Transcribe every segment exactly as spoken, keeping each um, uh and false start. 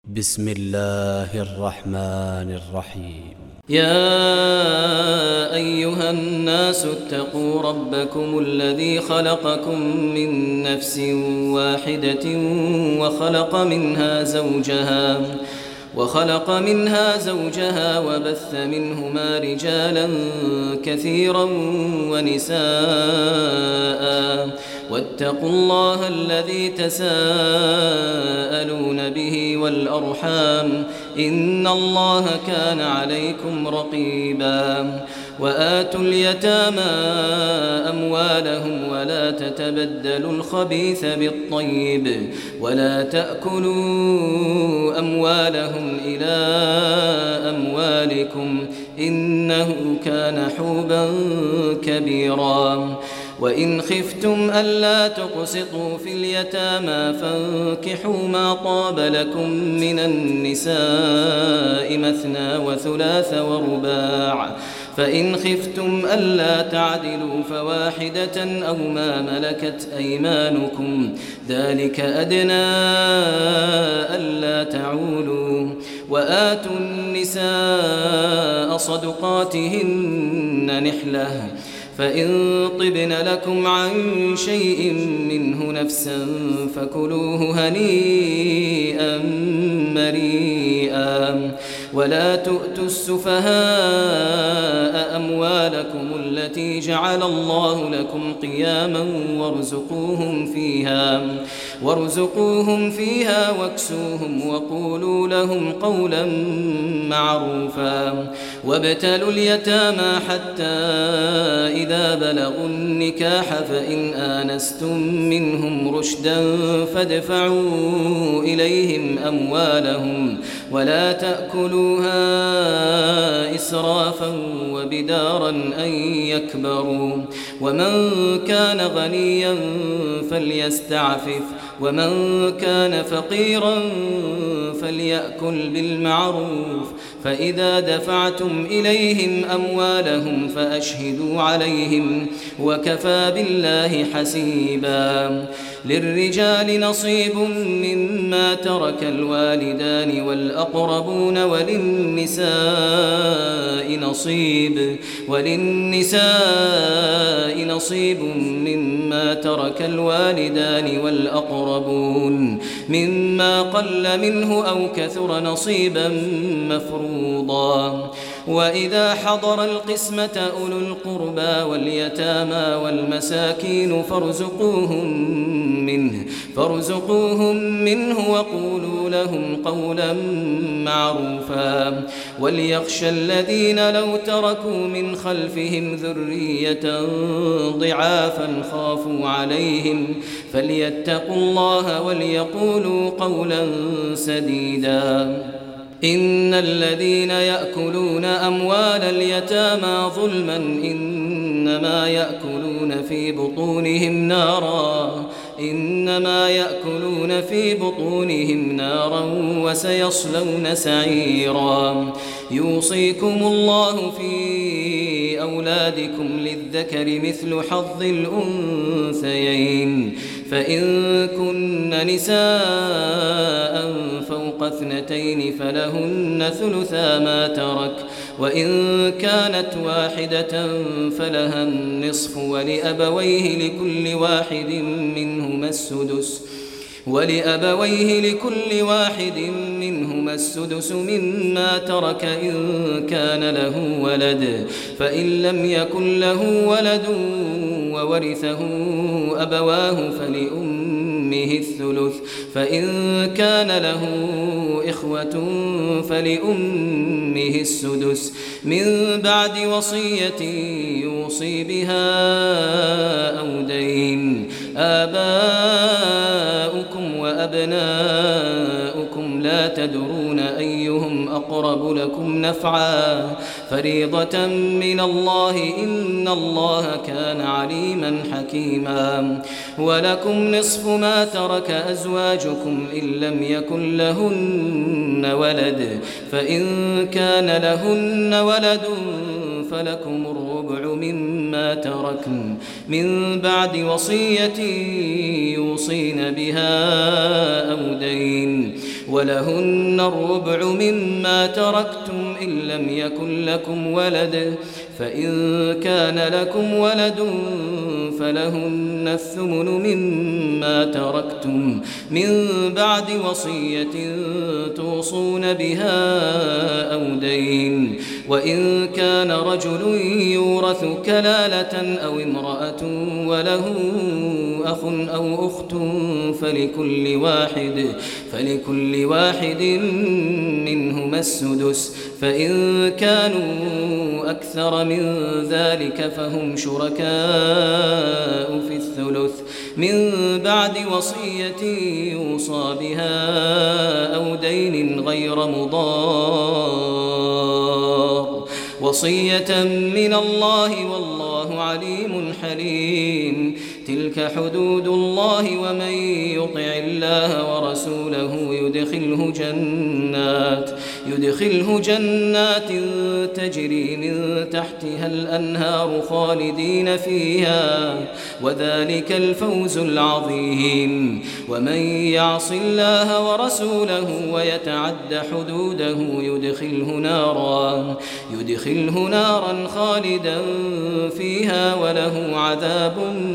بسم الله الرحمن الرحيم. يا أيها الناس اتقوا ربكم الذي خلقكم من نفس واحدة وخلق منها زوجها وخلق منها زوجها وبث منهما رجالا كثيرا ونساء، واتقوا الله الذي تساءلون به والأرحام إن الله كان عليكم رقيبا. وآتوا اليتامى أموالهم ولا تتبدلوا الخبيث بالطيب ولا تأكلوا أموالهم إلى أموالكم إنه كان حوبا كبيرا. وإن خفتم ألا تقسطوا في اليتامى فانكحوا ما طاب لكم من النساء مثنى وثلاث ورباع، فإن خفتم ألا تعدلوا فواحدة أو ما ملكت أيمانكم ذلك أدنى ألا تعولوا. وآتوا النساء صدقاتهن نحلة، فإن طبن لكم عن شيء منه نفسا فكلوه هنيئا مريئا. ولا تؤتوا السفهاء أموالكم التي جعل الله لكم قياما وارزقوهم فيها وارزقوهم فيها واكسوهم وقولوا لهم قولا معروفا. وابتلوا اليتامى حتى إذا بلغوا النكاح فإن آنستم منهم رشدا فادفعوا إليهم أموالهم ولا تأكلوها إسرافا وبدارا أن يكبروا. ومن كان غنيا فليستعفف ومن كان فقيرا فليأكل بالمعروف. فإذا دفعتم إليهم أموالهم فأشهدوا عليهم وكفى بالله حسيبا. للرجال نصيب مما ترك الوالدان والأقربون وللنساء نصيب وللنساء نصيب مما ترك الوالدان والأقربون مما قل منه أو كثر نصيبا مفروضا. وإذا حضر القسمة أولو القربى واليتامى والمساكين فارزقوهم منه فارزقوهم منه وقولوا لهم قولا معروفا. وليخشى الذين لو تركوا من خلفهم ذرية ضعافا خافوا عليهم فليتقوا الله وليقولوا قولا سديدا. إن الذين يأكلون أموال اليتامى ظلما إنما يأكلون في بطونهم نارا إنما يأكلون في بطونهم نارا وسيصلون سعيرا. يوصيكم الله في أولادكم للذكر مثل حظ الأنثيين، فإن كن نساء فوق اثنتين فلهن ثلثا ما ترك، وإن كانت واحدة فلها النصف ولأبويه لكل واحد منهما السدس ولأبويه لكل واحد منهما السدس مما ترك إن كان له ولد، فإن لم يكن له ولد وورثه أبواه فلأمه الثلث، فإن كان له إخوة فلأمه السدس من بعد وصية يوصي بها أو دين. آباؤكم وأبناؤكم لا تدرون أيهم أقرب لكم نفعا فريضة من الله إن الله كان عليما حكيما. ولكم نصف ما ترك أزواجكم إن لم يكن لهن ولد، فإن كان لهن ولد فلكم الربع مما تركن من بعد وصية يوصين بها أو دين. ولهن الربع مما تركتم إن لم يكن لكم ولد فإن كان لكم ولد فلهن الثمن مما تركتم من بعد وصية توصون بها أو دين وإن كان رجل يورث كلالة أو امرأة وله أخ أو أخت فلكل واحد فلكل واحد منهما السدس فإن كانوا أكثر من ذلك فهم شركاء في الثلث من بعد وصية يوصى بها أو دين غير مضار وصية من الله والله عليم حليم. تلك حدود الله ومن يطع الله ورسوله يدخله جنات يدخله جنات تجري من تحتها الأنهار خالدين فيها وذلك الفوز العظيم. ومن يعص الله ورسوله ويتعد حدوده يدخله نارا يدخله نارا خالدا فيها وله عذاب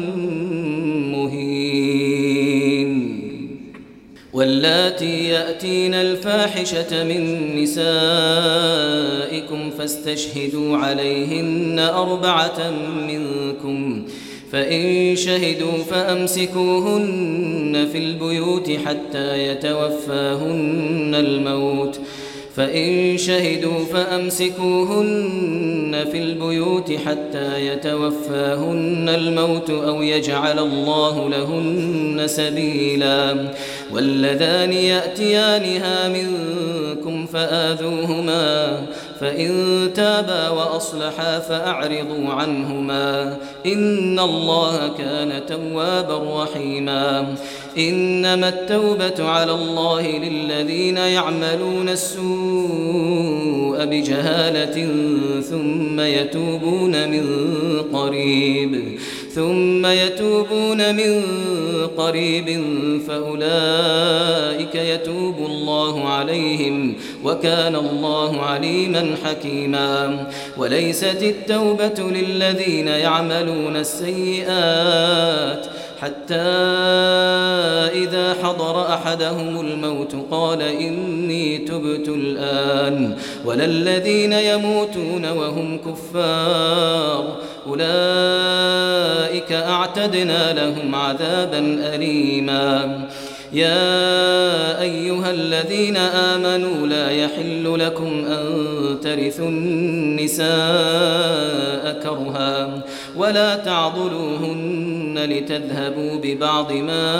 مهين. واللاتي يأتين الفاحشة من نسائكم فاستشهدوا عليهن أربعة منكم فإن شهدوا فأمسكوهن في البيوت حتى يتوفاهن الموت فإن شهدوا فأمسكوهن في البيوت حتى يتوفاهن الموت أو يجعل الله لهن سبيلا. واللذان يأتيانها منكم فآذوهما فإن تابا وأصلحا فأعرضوا عنهما إن الله كان توابا رحيما. إنما التوبة على الله للذين يعملون السوء بجهالة ثم يتوبون من قريب ثم يتوبون من قريب فأولئك يتوب الله عليهم وكان الله عليما حكيما. وليست التوبة للذين يعملون السيئات حتى إذا حضر أحدهم الموت قال إني تبت الآن ولا الذين يموتون وهم كفار أولئك أعتدنا لهم عذابا أليما. يا أيها الذين آمنوا لا يحل لكم أن ترثوا النساء كرها ولا تعضلوهن لتذهبوا ببعض ما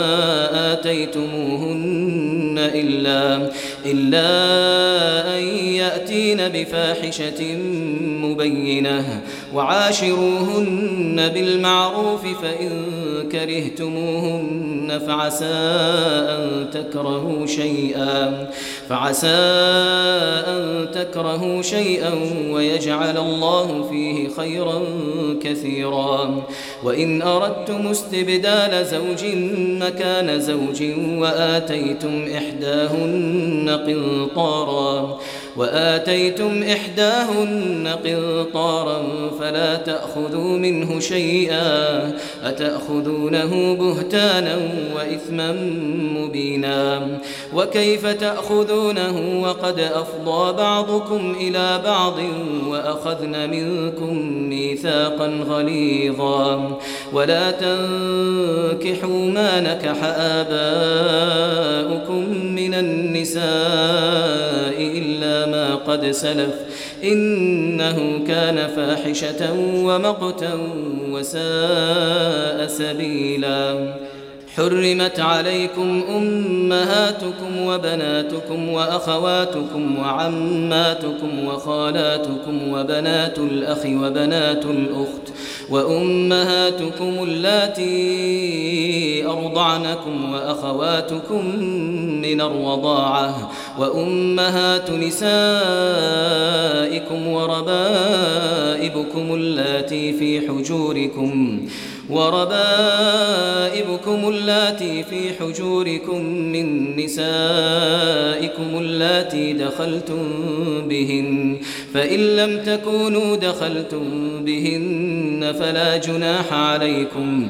آتيتموهن إلا, إلا أن يأتين بفاحشة مبينة وعاشروهن بالمعروف فإن كرهتموهن فعسى أن تكرهوا شيئا فعسى أن تكرهوا شيئا ويجعل الله فيه خيرا كثيرا. وإن أردتم استبدال زوج مكان زوج وآتيتم إحداهن قنطارا وآتيتم إحداهن قنطارا فلا تأخذوا منه شيئا أتأخذونه بهتانا وإثما مبينا. وكيف تأخذونه وقد أفضى بعضكم إلى بعض وأخذن منكم ميثاقا غليظا. ولا تنكحوا ما نكح آباؤكم من النساء إلا ما قد سلف إنه كان فاحشة ومقتا وساء سبيلا. حرمت عليكم أمهاتكم وبناتكم وأخواتكم وعماتكم وخالاتكم وبنات الأخ وبنات الأخت وأمهاتكم اللاتي أرضعنكم وأخواتكم من الرضاعة وأمهات نسائكم وربائبكم اللاتي في حجوركم وربائبكم اللاتي في حجوركم من نسائكم اللاتي دخلتم بهن، فإن لم تكونوا دخلتم بهن فلا جناح عليكم،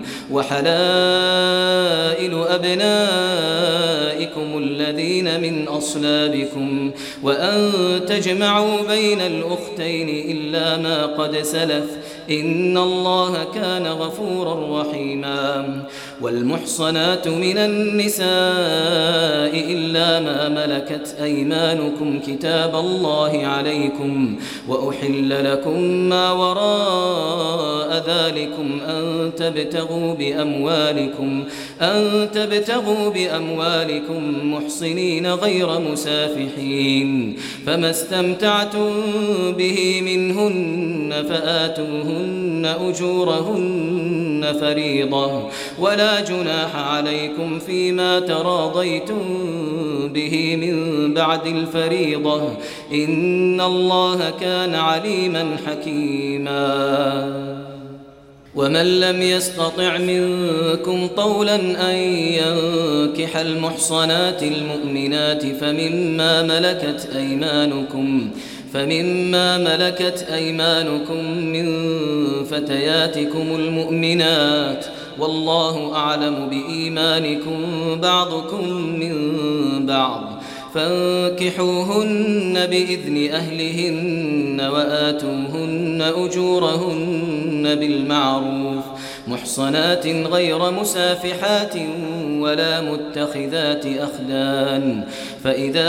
وحلائل أبنائكم الذين من أصلابكم، وأن تجمعوا بين الأختين إلا ما قد سلف، إن الله كان غفورا رحيما. والمحصنات من النساء إلا ما ملكت أيمانكم كتاب الله عليكم، وأحل لكم ما وراء ذلكم أن تبتغوا بأموالكم أن تبتغوا بأموالكم محصنين غير مسافحين، فما استمتعتم به منهن فآتوهن أجورهن فريضة، ولا جناح عليكم فيما تراضيتم به من بعد الفريضة، إن الله كان عليما حكيما. ومن لم يستطع منكم طولا أن ينكح المحصنات المؤمنات فمما ملكت أيمانكم فمما ملكت أيمانكم من فتياتكم المؤمنات، والله أعلم بإيمانكم بعضكم من بعض، فانكحوهن بإذن أهلهن وآتوهن أجورهن بالمعروف محصنات غير مسافحات ولا متخذات أخدان، فإذا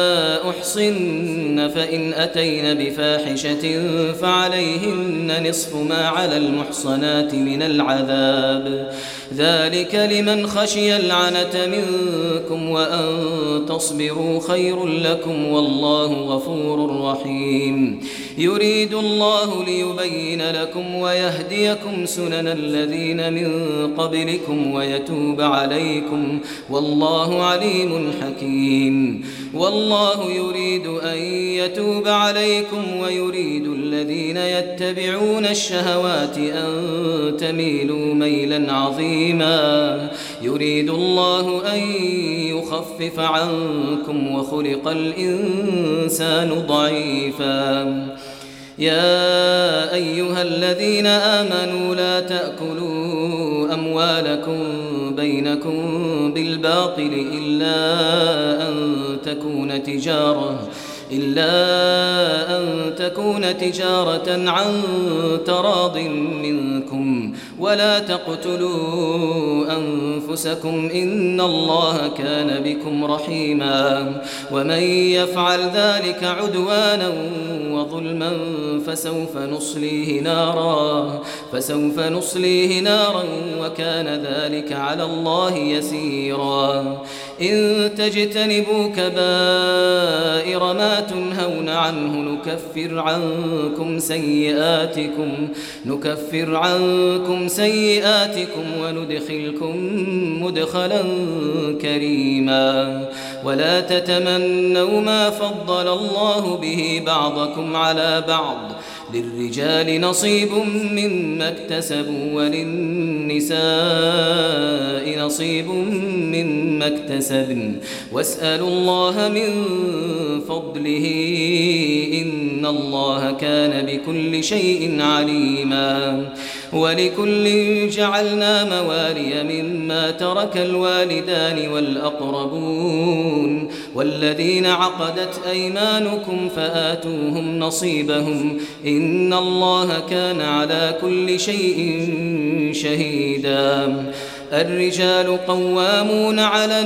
أحصن فإن أتين بفاحشة فعليهن نصف ما على المحصنات من العذاب، ذلك لمن خشي العنة منكم، وأن تصبروا خير لكم، والله غفور رحيم. يريد الله ليبين لكم ويهديكم سنن الذين من قبلكم ويتوب عليكم، والله عليم حكيم. والله يريد أن يتوب عليكم ويريد الذين يتبعون الشهوات أن تميلوا ميلا عظيما. يريد الله أن يخفف عنكم وخلق الإنسان ضعيفا. يا أيها الذين آمنوا لا تأكلوا أموالكم بينكم بالباطل إلا أن تكون تجارة إلا أن تكون تجارة عن تراض منكم، ولا تقتلوا أنفسكم إن الله كان بكم رحيما. ومن يفعل ذلك عدوانا وظلما فسوف نصليه نارا فسوف نصليه نارا وكان ذلك على الله يسيرا. إن تجتنبوا كبائر ما تنهون عنه نكفر عنكم سيئاتكم نكفر عنكم سيئاتكم وندخلكم مدخلا كريما. ولا تتمنوا ما فضل الله به بعضكم على بعض، للرجال نصيب مما اكتسبوا وللنساء نصيب مما اكتسبن، واسألوا الله من فضله إن الله كان بكل شيء عليما. ولكل جعلنا موالي مما ترك الوالدان والأقربون والذين عقدت أيمانكم فآتوهم نصيبهم إن الله كان على كل شيء شهيدا. الرجال قوامون على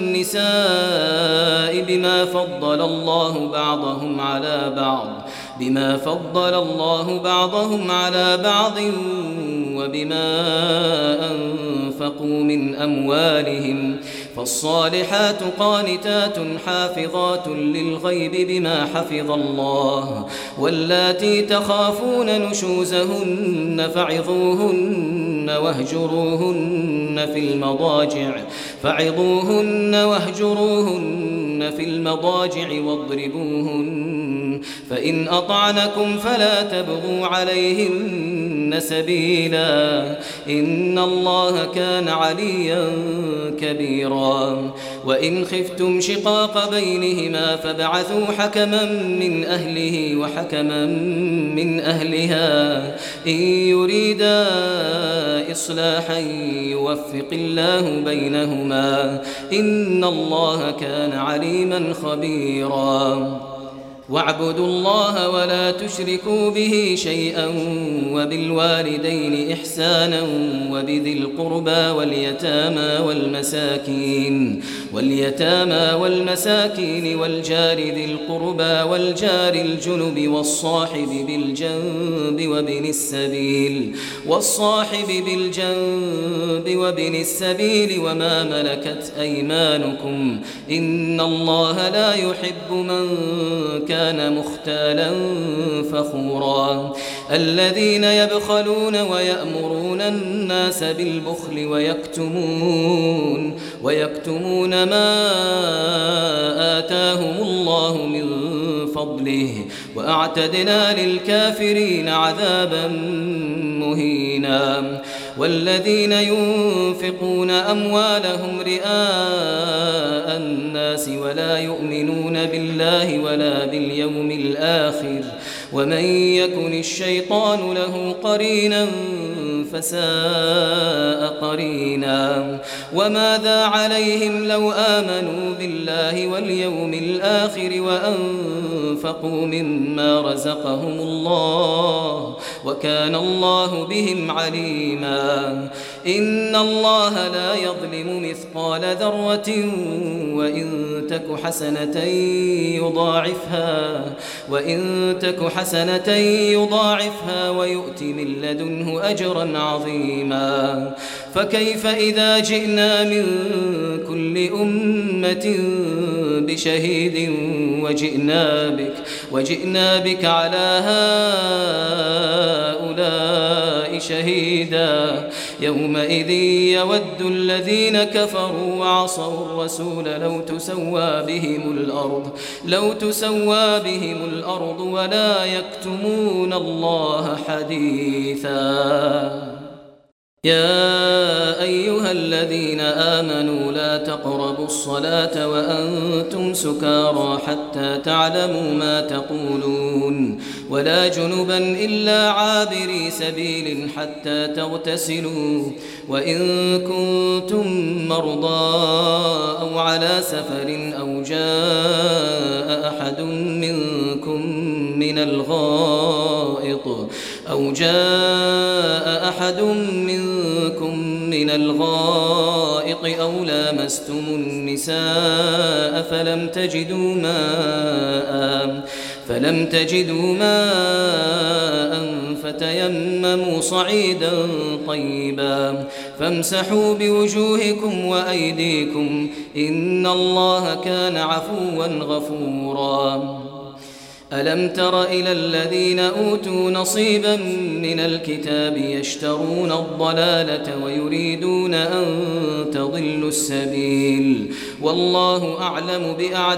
النساء بما فضل الله بعضهم على بعض بما فضل الله بعضهم على بعض وبما أنفقوا من أموالهم، فالصالحات قانتات حافظات للغيب بما حفظ الله. واللاتي تخافون نشوزهن فعظوهن واهجروهن في المضاجع فعظوهن واهجروهن في المضاجع واضربوهن، فإن أطعنكم فلا تبغوا عليهن سبيلا إن الله كان عليا كبيرا وإن خفتم شقاق بينهما فابعثوا حكما من أهله وحكما من أهلها إن يريدا إصلاحا يوفق الله بينهما إن الله كان عليما خبيرا واعبدوا الله ولا تشركوا به شيئا وبالوالدين إحسانا وبذي القربى واليتامى والمساكين واليتامى والمساكين والجار ذي القربى والجار الجنب والصاحب بالجنب وابن السبيل والصاحب بالجنب وابن السبيل وما ملكت أيمانكم إن الله لا يحب من كان كان مختالا فخورا الذين يبخلون ويأمرون الناس بالبخل ويكتمون ويكتمون ما آتاهم الله من فضله وأعتدنا للكافرين عذابا مهينا والذين ينفقون أموالهم رئاء الناس ولا يؤمنون بالله ولا باليوم الآخر ومن يكن الشيطان له قرينا فساء قرينا وماذا عليهم لو آمنوا بالله واليوم الآخر وأنفقوا مما رزقهم الله وكان الله بهم عليما إن الله لا يظلم مثقال ذرة وإن تك حسنة يضاعفها وإن تك حسنة يضاعفها ويؤت من لدنه أجرا عظيما فكيف إذا جئنا من كل أمة بشهيد وجئنا بك وجئنا بك على هؤلاء شهيدا يومئذ يود الذين كفروا وعصوا الرسول لو تسوى بهم الأرض لو تسوى بهم الأرض ولا يكتمون الله حديثا يا أيها الذين آمنوا لا تقربوا الصلاة وأنتم سكارى حتى تعلموا ما تقولون ولا جنبا إلا عابري سبيل حتى تغتسلوا وإن كنتم مرضى أو على سفر أو جاء أحد منكم من الغائط أو جاء أحد منكم من الغائط أو لامستم النساء فلم تجدوا ماء فلم تجدوا ماء فتيمموا صعيدا طيبا فامسحوا بوجوهكم وأيديكم إن الله كان عفوا غفورا ألم تر إلى الذين أوتوا نصيبا من الكتاب يشترون الضلالة ويريدون أن تضلوا السبيل والله أعلم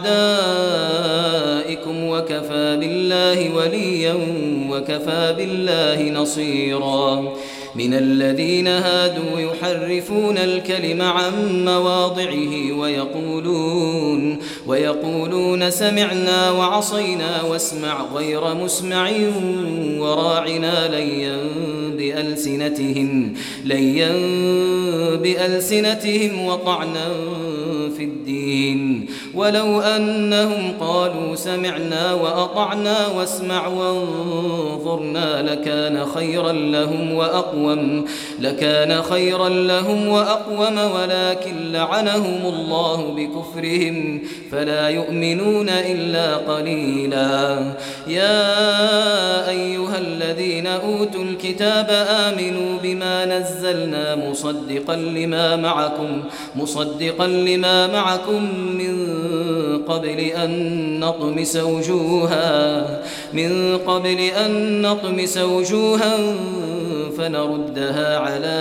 بأعدائكم وكفى بالله وليا وكفى بالله نصيرا من الذين هادوا يحرفون الكلم عن مواضعه ويقولون ويقولون سمعنا وعصينا واسمع غير مسمع وراعنا ليا بألسنتهم ليا بألسنتهم وطعنا في الدين ولو أنهم قالوا سمعنا وأطعنا واسمع وانظرنا لكان خيرا لهم وأقوم لكان خيرا لهم وأقوم ولكن لعنهم الله بكفرهم فلا يؤمنون إلا قليلا يا أيها الذين أوتوا الكتاب آمنوا بما نزلنا مصدقا لما معكم مصدقا لما معكم من قبل أن نطمس وجوها من قبل أن نطمس وجوها فنردها على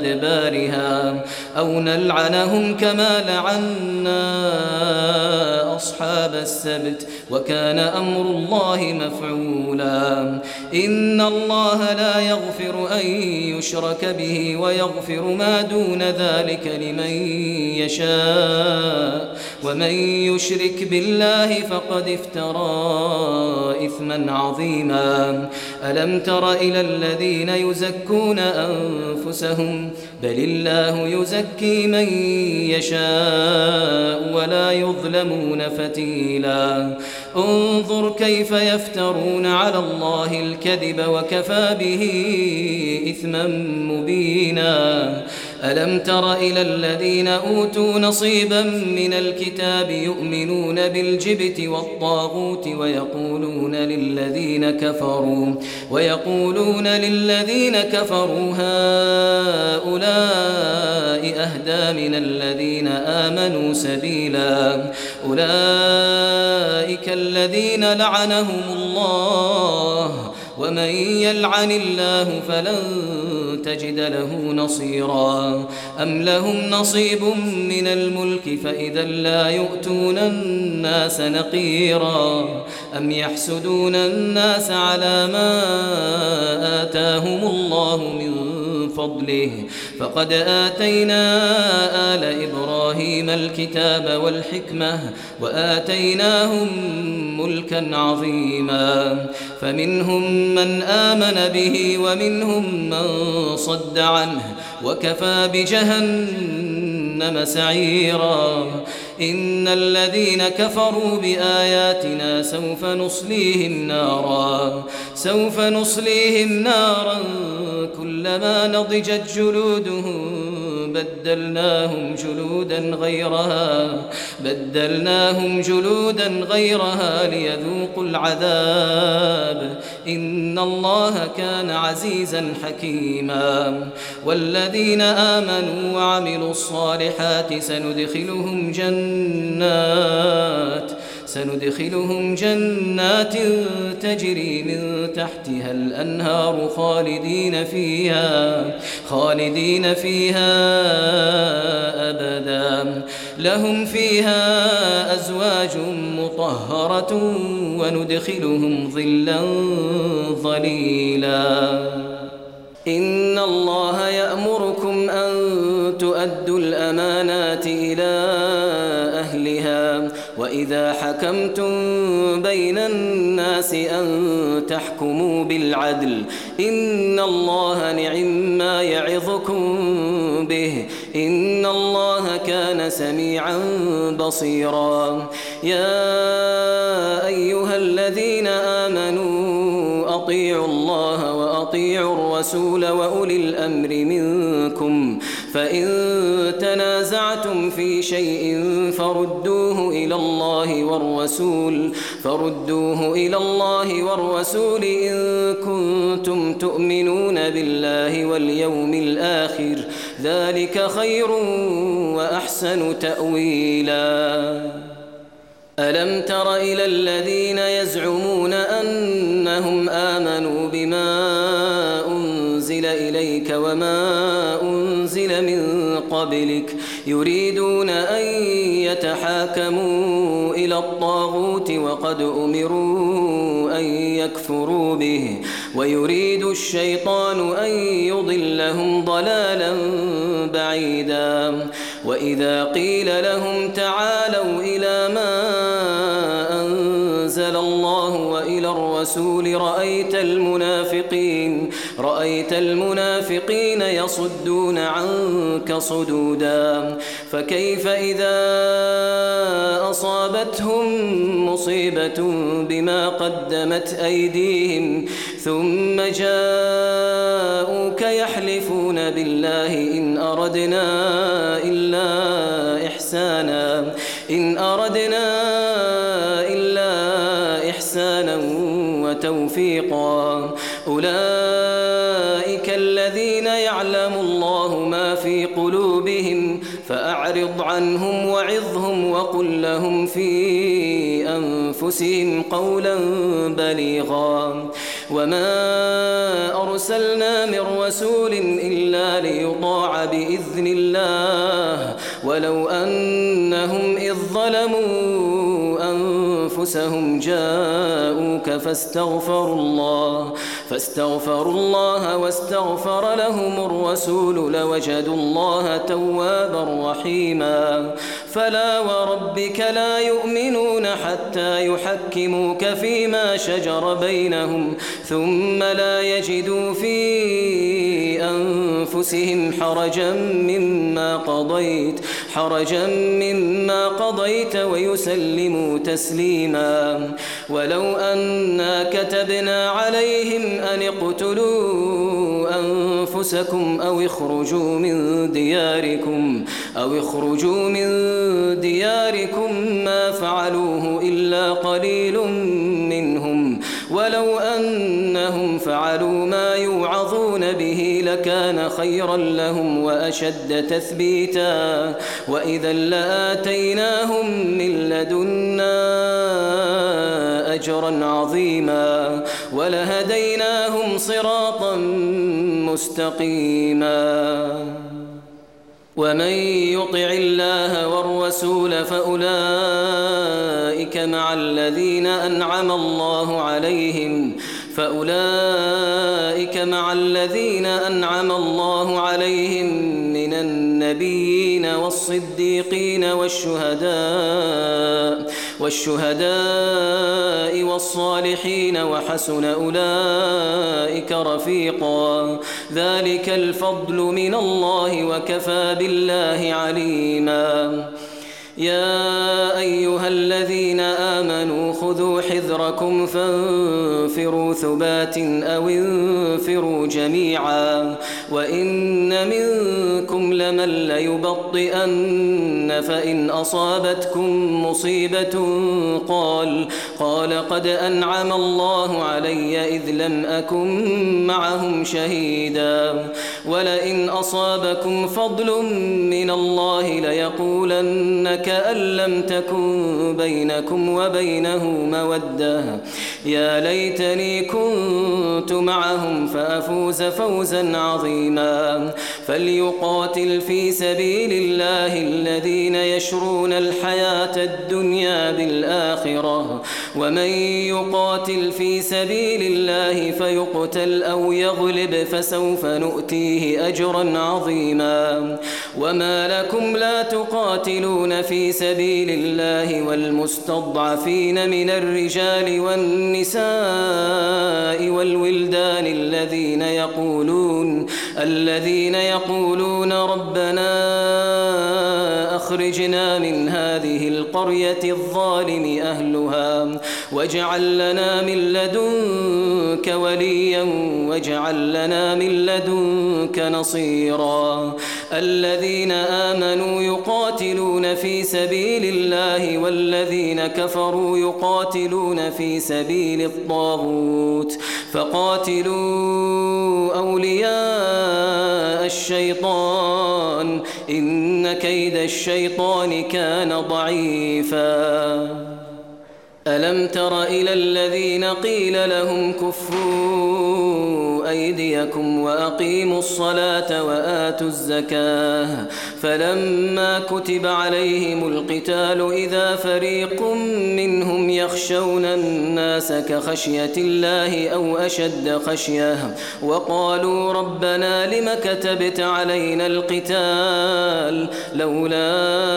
أدبارها أو نلعنهم كما لعنا أصحاب السبت وكان أمر الله مفعولا إن الله لا يغفر أن يشرك به ويغفر ما دون ذلك لمن يشاء ومن يشرك بالله فقد افترى إثما عظيما ألم تر إلى الذين يزكون أنفسهم بل الله يزكي من يشاء ولا يظلمون فتيلا انظر كيف يفترون على الله الكذب وكفى به إثما مبينا ألم تر إلى الذين أوتوا نصيبا من الكتاب يؤمنون بالجبت والطاغوت ويقولون للذين كفروا ويقولون للذين كفروا هؤلاء أهدى من الذين آمنوا سبيلا أولئك الذين لعنهم الله ومن يلعن الله فلن تجد له نصيرا أم لهم نصيب من الملك فإذا لا يؤتون الناس نقيرا أم يحسدون الناس على ما آتاهم الله من فضله فقد آتينا آل إبراهيم الكتاب والحكمة وآتيناهم ملكا عظيما فمنهم من آمن به ومنهم من صد عنه وكفى بجهنم سعيرا إن الذين كفروا بآياتنا سوف نصليهم نارا سوف نصليهم نارا كلما نضجت جلودهم بدلناهم جلودا غيرها بدلناهم جلودا غيرها ليذوقوا العذاب إن الله كان عزيزا حكيما والذين آمنوا وعملوا الصالحات سندخلهم جنات سندخلهم جنات تجري من تحتها الأنهار خالدين فيها خالدين فيها أبدا لهم فيها أزواج مطهرة وندخلهم ظلا ظليلا إن الله يأمركم أن تؤدوا الأمانات إلى أهلها وإذا حكمتم بين الناس أن تحكموا بالعدل إن الله نعم ما يعظكم به إن الله كان سميعا بصيرا يا أيها الذين آمنوا أطيعوا الله وأطيعوا الرسول وأولي الأمر منكم فإن تنازعتم في شيء فردوه إلى الله والرسول فردوه إلى الله والرسول إن كنتم تؤمنون بالله واليوم الآخر ذلك خير وأحسن تأويلا ألم تر إلى الذين يزعمون أنهم آمنوا بما أنزل إليك وما أنزل من قبلك يريدون أن يتحاكموا إلى الطاغوت وقد أمروا أن يكفروا به ويريد الشيطان أن يضلهم ضلالا بعيدا وإذا قيل لهم تعالوا إلى ما أنزل الله وإلى الرسول رأيت المنافقين رأيت المنافقين يصدون عنك صدودا فكيف إذا أصابتهم مصيبة بما قدمت أيديهم ثم جاءوك يحلفون بالله إن أردنا إلا إحسانا إن أردنا إلا إحسانا وتوفيقا أولئك الذين يعلم الله ما في قلوبهم فأعرض عنهم وعظهم وقل لهم في أنفسهم قولا بليغا وما أرسلنا من رسول إلا ليطاع بإذن الله ولو أنهم إذ ظلموا أنفسهم جاءوك فاستغفروا الله فاستغفروا الله واستغفر لهم الرسول لوجدوا الله توابا رحيما فلا وربك لا يؤمنون حتى يحكموك فيما شجر بينهم ثم لا يجدوا في أنفسهم حرجا مما قضيت حرجا مما قضيت ويسلموا تسليما ولو أنا كتبنا عليهم أن اقتلوا أنفسكم أو اخرجوا من دياركم أو اخرجوا من دياركم ما فعلوه إلا قليل منهم ولو أنهم فعلوا ما يوعظون به لكان خيرا لهم وأشد تثبيتا وإذا لآتيناهم من لدنا أجرا عظيما ولهديناهم صراطا مستقيما ومن يطع الله والرسول فأولئك مع الذين أنعم الله عليهم فأولئك مع الذين أنعم الله عليهم من النبيين والصديقين والشهداء والشهداء والصالحين وحسن أولئك رفيقا ذلك الفضل من الله وكفى بالله عليما يا أيها الذين آمنوا خذوا حذركم فانفروا ثبات أو انفروا جميعا وإن منكم لمن ليبطئن فإن أصابتكم مصيبة قال قال قد أنعم الله علي إذ لم أكن معهم شهيدا ولئن أصابكم فضل من الله ليقولن كأن لم تكن بينكم وبينه مودة يا ليتني كنت معهم فأفوز فوزا عظيما فليقاتل في سبيل الله الذين يشرون الحياة الدنيا بالآخرة ومن يقاتل في سبيل الله فيقتل أو يغلب فسوف نؤتيه أجرا عظيما وما لكم لا تقاتلون في سبيل الله والمستضعفين من الرجال والنساء والولدان الذين يقولون الذين يقولون ربنا أخرجنا من هذه القرية الظالم أهلها واجعل لنا من لدنك وليا واجعل لنا من لدنك نصيرا الذين آمنوا يقاتلون في سبيل الله والذين كفروا يقاتلون في سبيل الطاغوت فقاتلوا أولياء الشيطان إن كيد الشيطان كان ضعيفا ألم تر إلى الذين قيل لهم كفوا أيديكم وأقيموا الصلاة وآتوا الزكاة فلما كتب عليهم القتال إذا فريق منهم يخشون الناس كخشية الله أو أشد خشية وقالوا ربنا لم كتبت علينا القتال لولا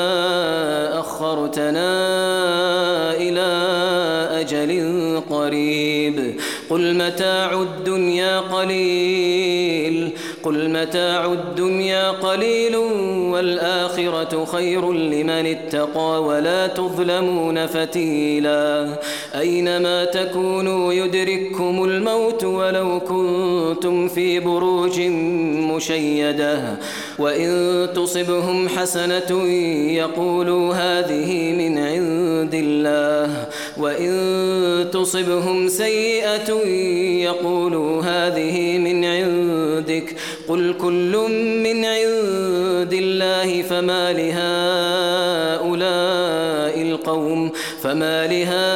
أخرتنا إلى أجل قريب قل متاع الدنيا قليل قل متاع الدنيا قليل والآخرة خير لمن اتقى ولا تظلمون فتيلا أينما تكونوا يدرككم الموت ولو كنتم في بروج مشيدة وإن تصبهم حسنة يقولوا هذه من عند الله وإن تصبهم سيئة يقولوا هذه من عندك قل كل من عند الله فما لهؤلاء القوم فما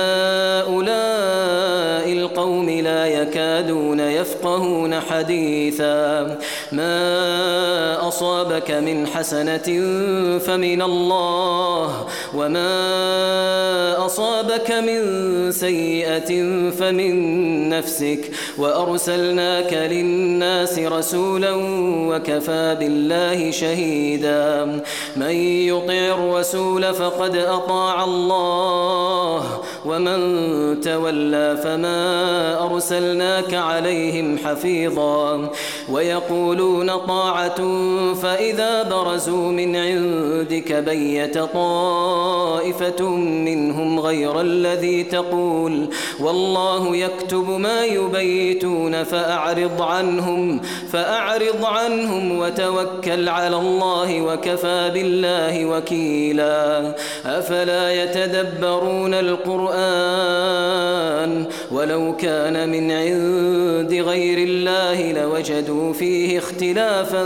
لهؤلاء القوم لا يكادون يفقهون حديثا ما أصابك من حسنة فمن الله وما أصابك من سيئة فمن نفسك وأرسلناك للناس رسولا وكفى بالله شهيدا من يطع الرسول فقد أطاع الله ومن تولى فما أرسلناك عليهم حفيظا ويقولون طاعة فإذا برزوا من عندك بيت طائفة منهم غير الذي تقول والله يكتب ما يبيتون فأعرض عنهم فأعرض عنهم وتوكل على الله وكفى بالله وكيلا أفلا يتدبرون القرآن ولو كان من عند غير الله لوجدوا فيه اختلافا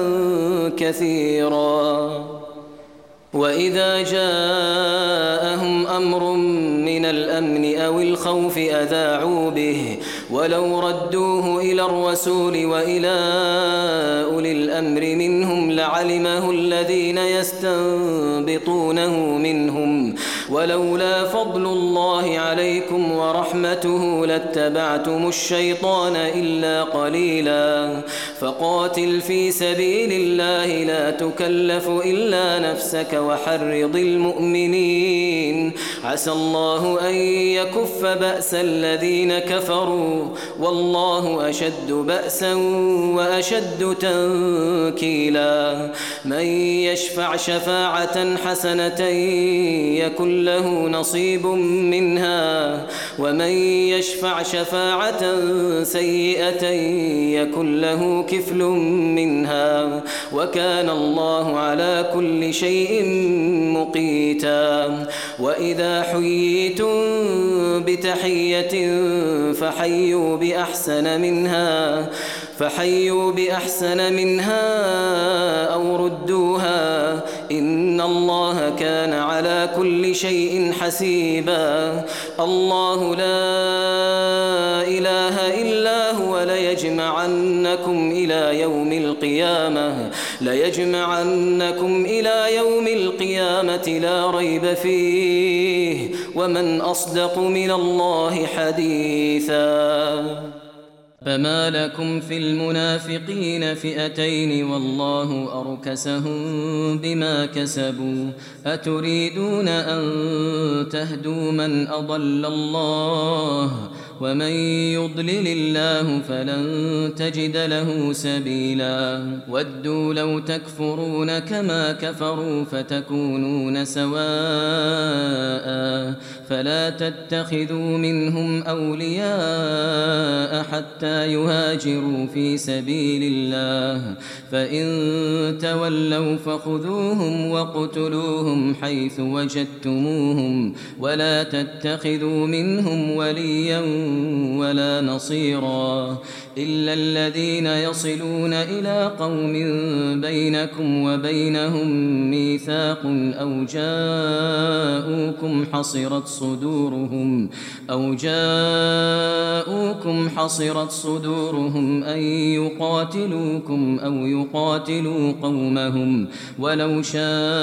كثيرا وإذا جاءهم أمر من الأمن أو الخوف أذاعوا به ولو ردوه إلى الرسول وإلى أولي الأمر منهم لعلمه الذين يستنبطونه منهم ولولا فضل الله عليكم ورحمته لاتبعتم الشيطان إلا قليلا فقاتل في سبيل الله لا تكلف إلا نفسك وحرض المؤمنين عسى الله أن يكف بأس الذين كفروا والله أشد بأسا وأشد تنكيلا من يشفع شفاعة حسنة يكن له نصيب منها ومن يشفع شفاعة سيئة يكن له كفل منها وكان الله على كل شيء مقيتا وإذا حييتم بتحية فحيوا بأحسن منها فحيوا بأحسن منها أو ردوها إن الله كان على كل شيء حسيبا الله لا إله إلا هو ليجمعنكم إلى يوم القيامة ليجمعنكم إلى يوم القيامة لا ريب فيه ومن أصدق من الله حديثا فما لكم في المنافقين فئتين والله أركسهم بما كسبوا أتريدون أن تهدوا من أضل الله ومن يضلل الله فلن تجد له سبيلا ودوا لو تكفرون كما كفروا فتكونون سواء فلا تتخذوا منهم أولياء حتى يهاجروا في سبيل الله فإن تولوا فخذوهم وقتلوهم حيث وجدتموهم ولا تتخذوا منهم وليا ولا نصيرا إلا الذين يصلون إلى قوم بينكم وبينهم ميثاق أو جاءوكم حصرت صدورهم أو جاءوكم حصرت صدورهم أن يقاتلوكم أو يقاتلوا قومهم ولو شاء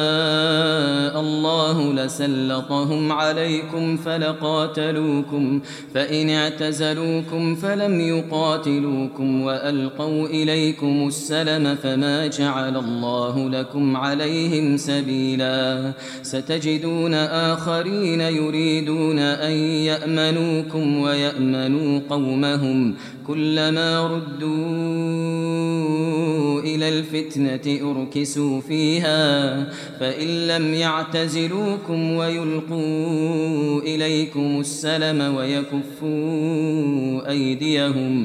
الله لسلطهم عليكم فلقاتلوكم فإن اعتزلوكم فلم يقاتلوكم وألقوا إليكم السلم فما جعل الله لكم عليهم سبيلا ستجدون آخرين يريدون أن يأمنوكم ويأمنوا قومهم كلما ردوا إلى الفتنة أركسوا فيها فإن لم يعتزلوكم ويلقوا إليكم السلم ويكفوا أيديهم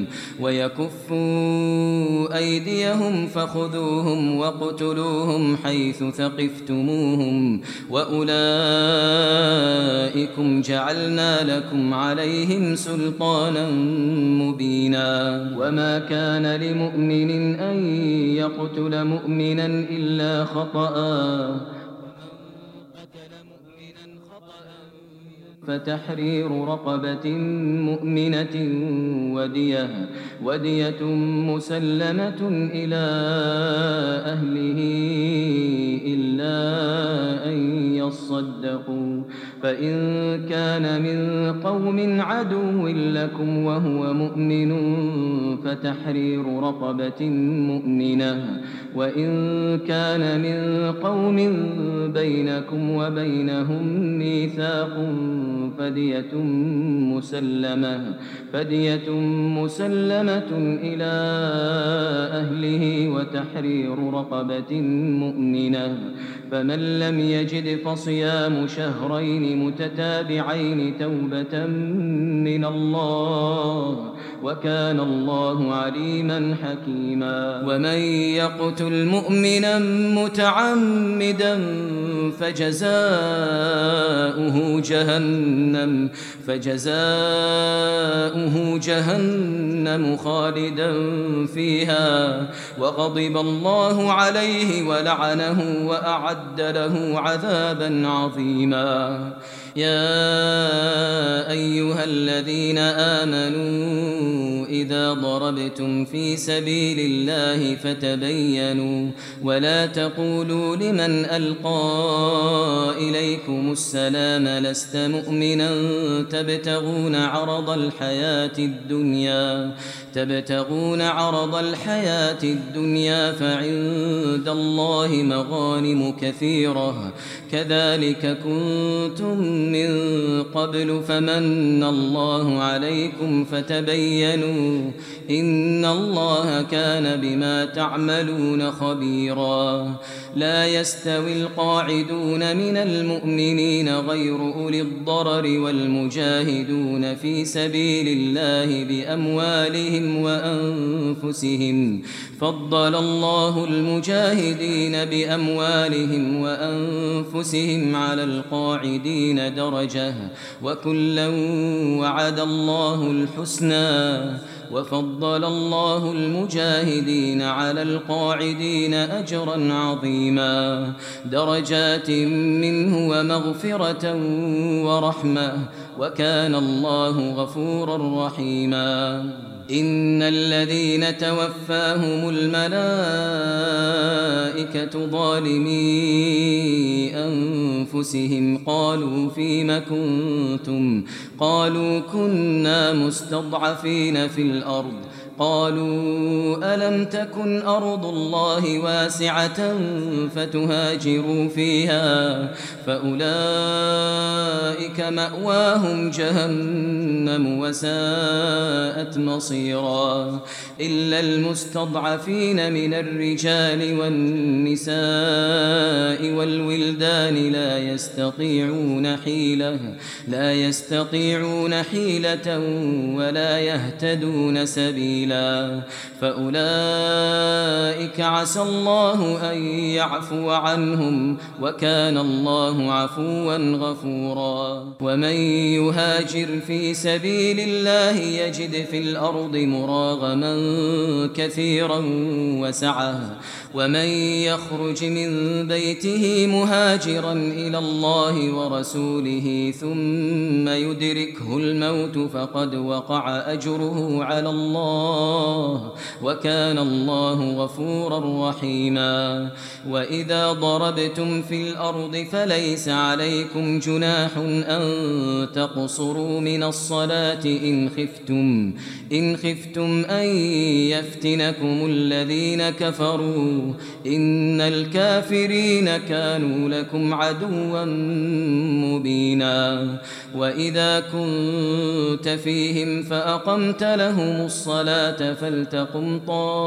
ويكفوا أيديهم فخذوهم واقتلوهم حيث ثقفتموهم وأولئكم جعلنا لكم عليهم سلطانا مبينا وما كان لمؤمن أن يقتل مؤمنا إلا خطأ فتحرير رقبة مؤمنة ودية, ودية مسلمة إلى أهله إلا أن يصدقوا. فإن كان من قوم عدو لكم وهو مؤمن فتحرير رقبة مؤمنة. وإن كان من قوم بينكم وبينهم ميثاق فدية مسلمة, فدية مسلمة إلى أهله وتحرير رقبة مؤمنة. فمن لم يجد فصيام شهرين متتابعين توبة من الله وكان الله عليما حكيما. ومن يقتل مؤمنا متعمدا فجزاؤه جهنم, فجزاؤه جهنم خالدا فيها وغضب الله عليه ولعنه وأعد له عذابا عظيما. يا أيها الذين آمنوا إذا ضربتم في سبيل الله فتبينوا ولا تقولوا لمن ألقى إليكم السلام لست مؤمنا تبتغون عرض الحياة الدنيا تبتغون عرض الحياة الدنيا فعند الله مغانم كثيرة كذلك كنتم من قبل فمن الله عليكم فتبينوا إن الله كان بما تعملون خبيرا. لا يستوي القاعدون من المؤمنين غير أولي الضرر والمجاهدون في سبيل الله بأموالهم وأنفسهم فضل الله المجاهدين بأموالهم وأنفسهم على القاعدين درجة وكلا وعد الله الحسنى وفضل الله المجاهدين على القاعدين أجرا عظيما درجات منه ومغفرة ورحمة وكان الله غفورا رحيما. إن الذين توفاهم الملائكة ظالمي أنفسهم قالوا فيم كنتم قالوا كنا مستضعفين في الأرض قالوا ألم تكن أرض الله واسعة فتهاجروا فيها فأولئك مأواهم جهنم وساءت مصيرا. إلا المستضعفين من الرجال والنساء والولدان لا يستطيعون حيلة لا يستطيعون حيلة ولا يهتدون سبيلا فأولئك عسى الله أن يعفو عنهم وكان الله عفوا غفورا. ومن يهاجر في سبيل الله يجد في الأرض مراغما كثيرا وسعة ومن يخرج من بيته مهاجرا إلى الله ورسوله ثم يدركه الموت فقد وقع أجره على الله وكان الله غفورا رحيما. وإذا ضربتم في الأرض فليس عليكم جناح أن تقصروا من الصلاة إن خفتم إن خفتم أن يفتنكم الذين كفروا إن الكافرين كانوا لكم عدوا مبينا. وإذا كنت فيهم فأقمت لهم الصلاة فلتقم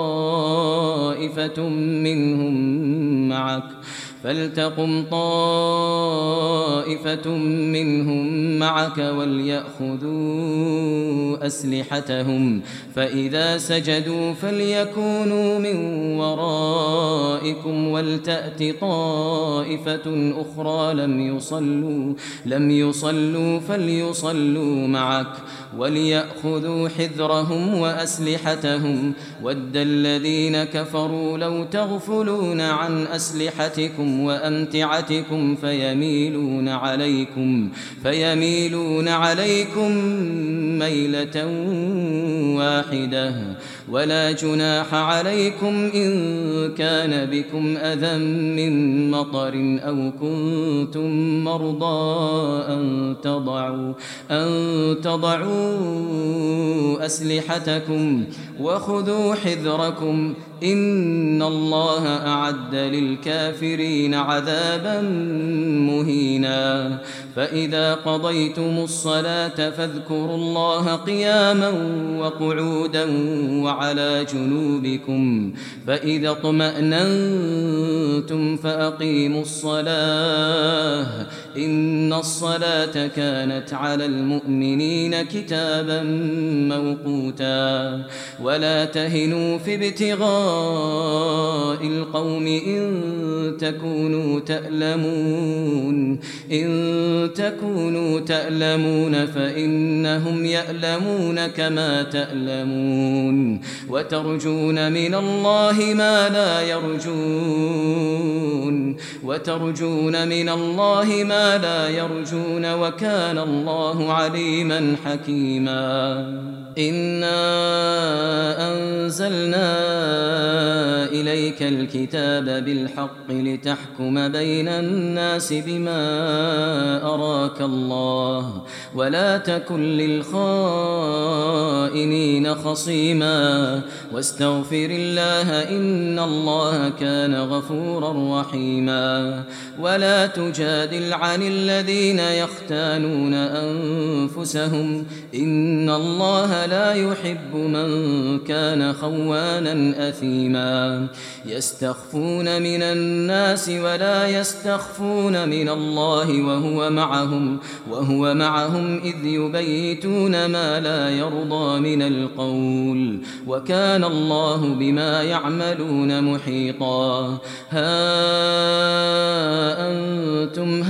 طائفة منهم معك فلتقم طائفة منهم معك وليأخذوا أسلحتهم فإذا سجدوا فليكونوا من ورائكم ولتأت طائفة أخرى لم يصلوا لم يصلوا فليصلوا معك وليأخذوا حذرهم وأسلحتهم ود الذين كفروا لو تغفلون عن أسلحتكم ألسنتكم وأمتعتكم فيميلون عليكم فيميلون عليكم ميلة واحدة ولا جناح عليكم إن كان بكم أذى من مطر أو كنتم مرضى أن تضعوا أن تضعوا أسلحتكم وخذوا حذركم إن الله أعد للكافرين عذابا مهينا فإذا قضيتم الصلاة فاذكروا الله قياما وقعودا وعلى جنوبكم فإذا اطمأننتم فأقيموا الصلاة إن الصلاة كانت على المؤمنين كتابا موقوتا ولا تهنوا في ابتغاء القوم إن تكونوا تألمون إن تكونوا تألمون فإنهم يألمون كما تألمون وترجون من الله ما لا يرجون وترجون من الله ما لا يرجون وكان الله عليما حكيما إنا أنزلنا إليك الكتاب بالحق لتحكم بين الناس بما أراك الله ولا تكن للخائنين خصيما واستغفر الله إن الله كان غفورا رحيما ولا تجادل عن الذين يختانون أنفسهم إن الله لا يحب من كان خوانا أثيما يستخفون من الناس ولا يستخفون من الله وهو معهم وهو معهم إذ يبيتون ما لا يرضى من القول وكان الله بما يعملون محيطا ها أنتم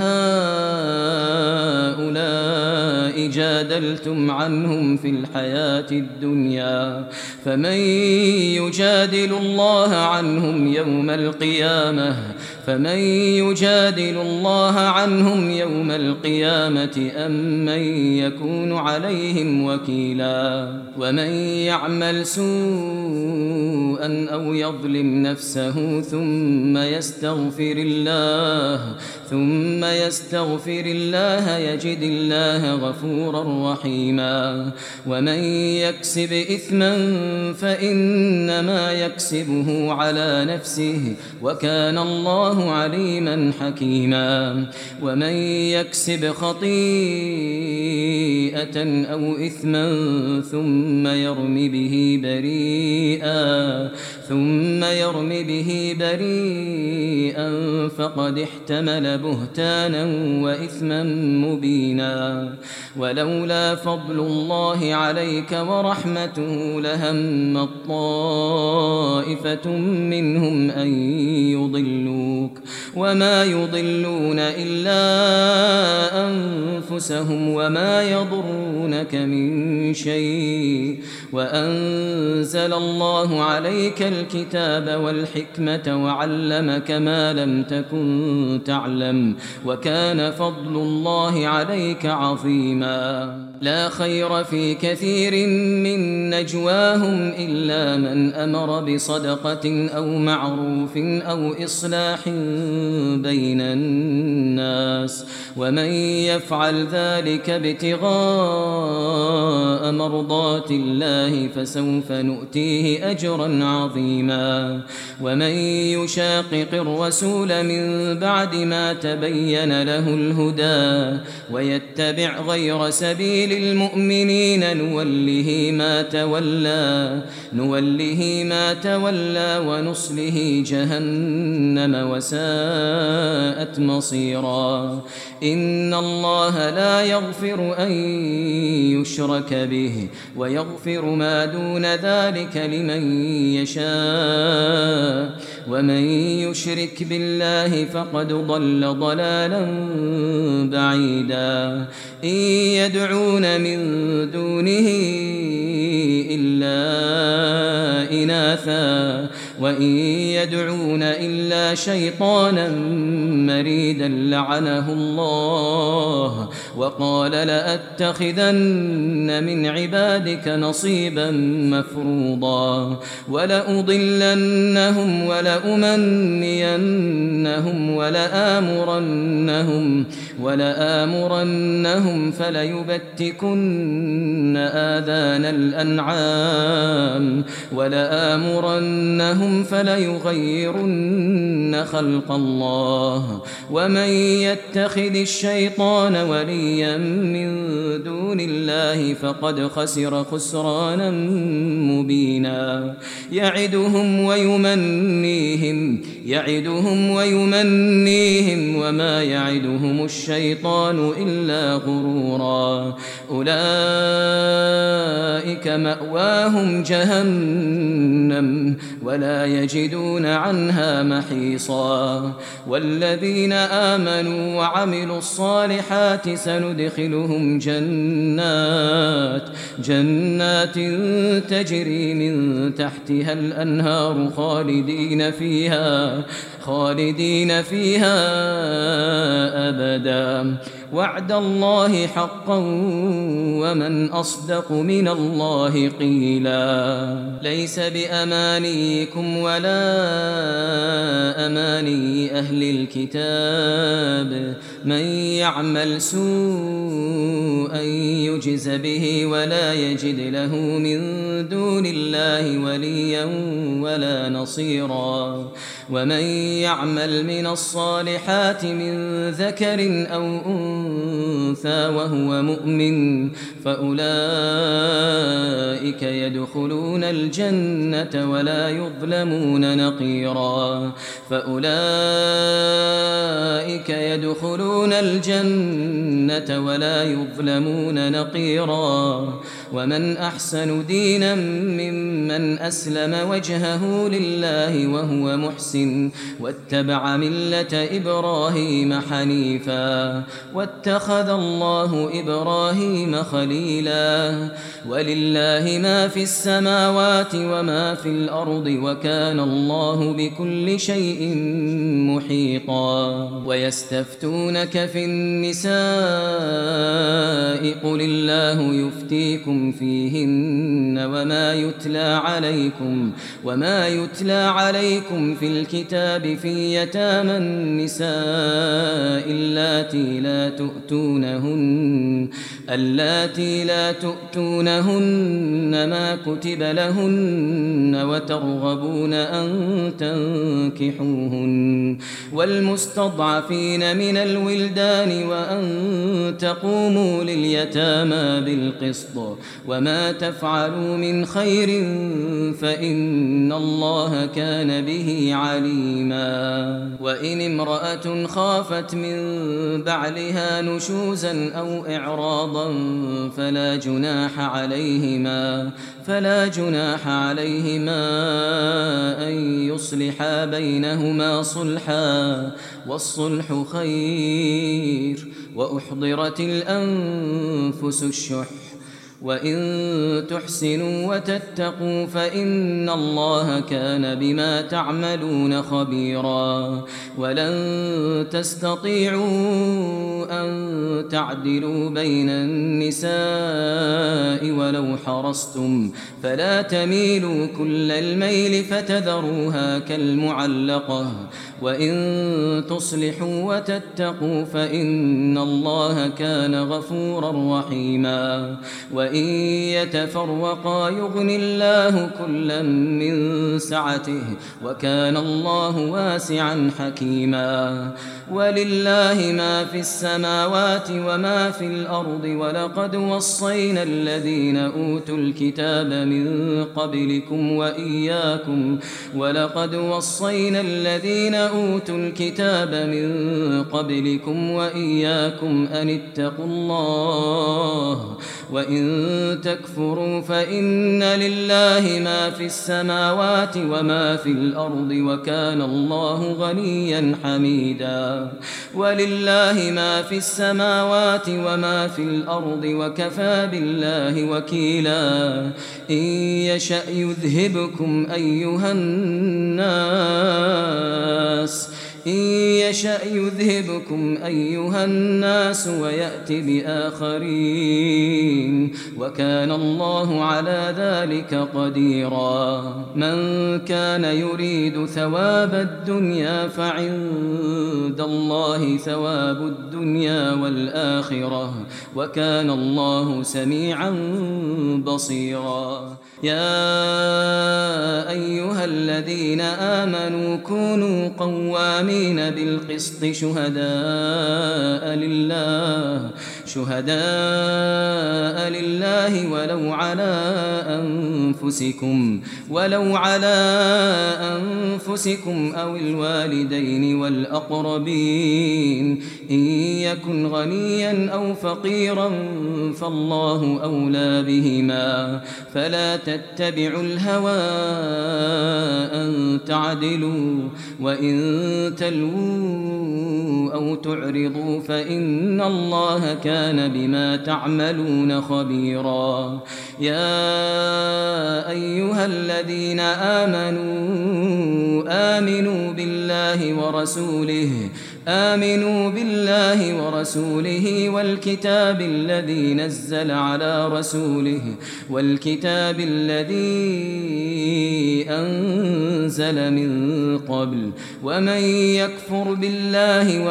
هؤلاء جادلتم عنهم في الحياة الدنيا فمن يجادل الله عنهم يوم القيامة فمن يجادل الله عنهم يوم القيامة أم من يكون عليهم وكيلا ومن يعمل سوءا أو يظلم نفسه ثم يستغفر الله ثم يستغفر الله يجد الله غفورا رحيما ومن يكسب إثما فإنما يكسبه على نفسه وكان الله عليما حكيما ومن يكسب خطيئة أو إثما ثم يرم به بريئا ثم يرم به بريئا فقد احتمل بهتانا وإثما مبينا ولولا فضل الله عليك ورحمته لهم طائفة منهم أن يضلوك وما يضلون إلا أنفسهم وما يضرونك من شيء وأنزل الله عليك الكتاب والحكمة وعلمك ما لم تكن تعلم وكان فضل الله عليك عظيما لا خير في كثير من نجواهم إلا من أمر بصدقة أو معروف أو إصلاح بين الناس ومن يفعل ذلك ابتغاء مرضات الله فسوف نؤتيه أجرا عظيما ومن يشاقق الرسول من بعد ما تبين له الهدى ويتبع غير سبيل المؤمنين نوله ما تولى نوله ما تولى ونصله جهنم وساءت مصيرا إن الله لا يغفر أن يشرك به ويغفر ما دون ذلك لمن يشاء ومن يشرك بالله فقد ضل ضلالا بعيدا إن يدعون من دونه إلا إناثا وإن يدعون إلا شيطانا مريدا لعنه الله وقال لأتخذن من عبادك نصيبا مفروضا ولأضلنهم ولأمنينهم ولآمرنهم ولآمرنهم فليبتكن آذان الأنعام ولآمرنهم فليغيرن خلق الله ومن يتخذ الشيطان وليا من دون الله فقد خسر خسرانا مبينا يعدهم ويمنيهم يعدهم ويمنيهم وما يعدهم الشيطان إلا غرورا أولئك مأواهم جهنم ولا يجدون عنها محيصا والذين آمنوا وعملوا الصالحات سندخلهم جنات جنات تجري من تحتها الأنهار خالدين فيها خالدين فيها أبدا وعد الله حقا ومن أصدق من الله قيلا ليس بأمانيكم ولا أماني أهل الكتاب من يعمل سوءا يجز به ولا يجد له من دون الله وليا ولا نصيرا ومن يعمل من الصالحات من ذكر أو أنثى وهو مؤمن فأولئك يدخلون الجنة ولا يظلمون نقيرا فأولئك يدخلون الجنة ولا يظلمون نقيرا ومن أحسن دينا ممن أسلم وجهه لله وهو محسن واتبع ملة إبراهيم حنيفا واتخذ الله إبراهيم خليلا ولله ما في السماوات وما في الأرض وكان الله بكل شيء محيطا ويستفتونك في النساء قل الله يفتيكم فيهن وما يتلى عليكم وما يتلى عليكم في الكتاب في يتامى النساء اللاتي لا تؤتونهن اللاتي لا تؤتونهن ما كتب لهن وترغبون أن تنكحوهن والمستضعفين من الولدان وأن تقوموا لليتامى بالقسط وما تفعلوا من خير فإن الله كان به عليما وإن امرأة خافت من بعلها نشوزا أو إعراضا فلا جناح عليهما فلا جناح عليهما أن يصلحا بينهما صلحا والصلح خير وأحضرت الأنفس الشح وإن تحسنوا وتتقوا فإن الله كان بما تعملون خبيرا ولن تستطيعوا أن تعدلوا بين النساء ولو حرصتم فلا تميلوا كل الميل فتذروها كالمعلقة وإن تصلحوا وتتقوا فإن الله كان غفورا رحيما وإن يتفرقا يغني الله كلا من سعته وكان الله واسعا حكيما ولله ما في السماوات وما في الأرض ولقد وصينا الذين أوتوا الكتاب من قبلكم وإياكم ولقد وصينا الذين أوتوا الكتاب من قبلكم وإياكم أن اتقوا الله وإن تكفروا فإن لله ما في السماوات وما في الأرض وكان الله غنيا حميدا ولله ما في السماوات وما في الأرض وكفى بالله وكيلا وكيلا إن يشأ يذهبكم أيها الناس إن يشأ يذهبكم أيها الناس ويأت بآخرين وكان الله على ذلك قديرا من كان يريد ثواب الدنيا فعند الله ثواب الدنيا والآخرة وكان الله سميعا بصيرا يا أيها الذين آمنوا كونوا قوامين بالقسط شهداء لله شهداء لله ولو على أنفسكم ولو على أنفسكم أو الوالدين والأقربين إن يكن غنيا أو فقيرا فالله أولى بهما فلا تتبعوا الهوى أن تعدلوا وإن تلووا أو تعرضوا فإن الله كان بما تعملون خبيرا يا أيها الذين آمنوا آمنوا بالله ورسوله آمنوا بالله ورسوله والكتاب الذي نزل على رسوله والكتاب الذي أنزل من قبل ومن يكفر بالله